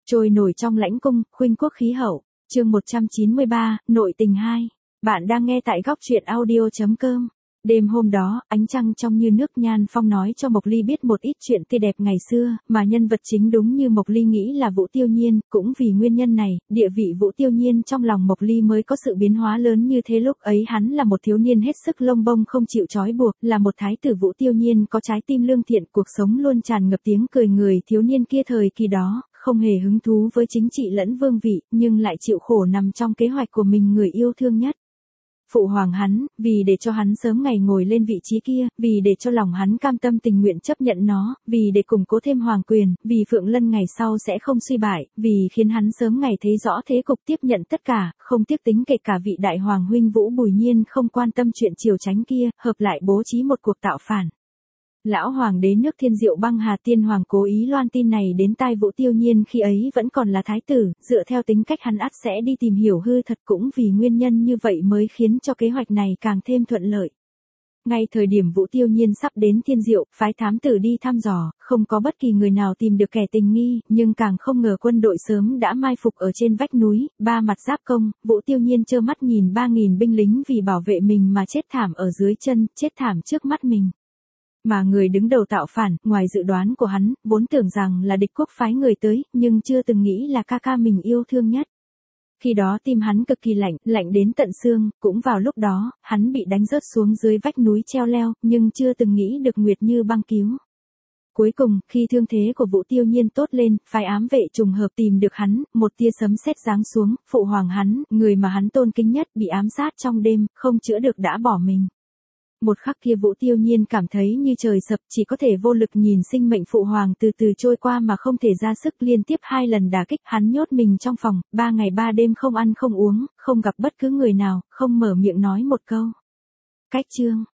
Trôi nổi trong lãnh cung, khuynh quốc khí hậu. Chương 193, nội tình 2. Bạn đang nghe tại góc truyện audio.com. Đêm hôm đó, ánh trăng trong như nước, Nhan Phong nói cho Mộc Ly biết một ít chuyện tươi đẹp ngày xưa, mà nhân vật chính đúng như Mộc Ly nghĩ là Vũ Tiêu Nhiên, cũng vì nguyên nhân này, địa vị Vũ Tiêu Nhiên trong lòng Mộc Ly mới có sự biến hóa lớn như thế. Lúc ấy hắn là một thiếu niên hết sức lông bông không chịu trói buộc, là một thái tử. Vũ Tiêu Nhiên có trái tim lương thiện, cuộc sống luôn tràn ngập tiếng cười. Người thiếu niên kia thời kỳ đó không hề hứng thú với chính trị lẫn vương vị, nhưng lại chịu khổ nằm trong kế hoạch của mình người yêu thương nhất. Phụ hoàng hắn, vì để cho hắn sớm ngày ngồi lên vị trí kia, vì để cho lòng hắn cam tâm tình nguyện chấp nhận nó, vì để củng cố thêm hoàng quyền, vì Phượng Lân ngày sau sẽ không suy bại, vì khiến hắn sớm ngày thấy rõ thế cục tiếp nhận tất cả, không tiếc tính kể cả vị đại hoàng huynh Vũ Bùi Nhiên không quan tâm chuyện triều chánh kia, hợp lại bố trí một cuộc tạo phản. Lão hoàng đế nước Thiên Diệu Băng Hà Tiên Hoàng cố ý loan tin này đến tai Vũ Tiêu Nhiên khi ấy vẫn còn là thái tử, dựa theo tính cách hắn ắt sẽ đi tìm hiểu hư thật, cũng vì nguyên nhân như vậy mới khiến cho kế hoạch này càng thêm thuận lợi. Ngay thời điểm Vũ Tiêu Nhiên sắp đến Thiên Diệu, phái thám tử đi thăm dò, không có bất kỳ người nào tìm được kẻ tình nghi, nhưng càng không ngờ quân đội sớm đã mai phục ở trên vách núi, ba mặt giáp công. Vũ Tiêu Nhiên trơ mắt nhìn 3.000 binh lính vì bảo vệ mình mà chết thảm ở dưới chân, chết thảm trước mắt mình. Mà người đứng đầu tạo phản, ngoài dự đoán của hắn, vốn tưởng rằng là địch quốc phái người tới, nhưng chưa từng nghĩ là ca ca mình yêu thương nhất. Khi đó tim hắn cực kỳ lạnh, lạnh đến tận xương, cũng vào lúc đó, hắn bị đánh rớt xuống dưới vách núi treo leo, nhưng chưa từng nghĩ được Nguyệt Như băng cứu. Cuối cùng, khi thương thế của Vũ Tiêu Nhiên tốt lên, phái ám vệ trùng hợp tìm được hắn, một tia sấm sét giáng xuống, phụ hoàng hắn, người mà hắn tôn kính nhất, bị ám sát trong đêm, không chữa được đã bỏ mình. Một khắc kia Vũ Tiêu Nhiên cảm thấy như trời sập, chỉ có thể vô lực nhìn sinh mệnh phụ hoàng từ từ trôi qua mà không thể ra sức. Liên tiếp 2 lần đả kích, hắn nhốt mình trong phòng, 3 ngày 3 đêm không ăn không uống, không gặp bất cứ người nào, không mở miệng nói một câu. Cách chương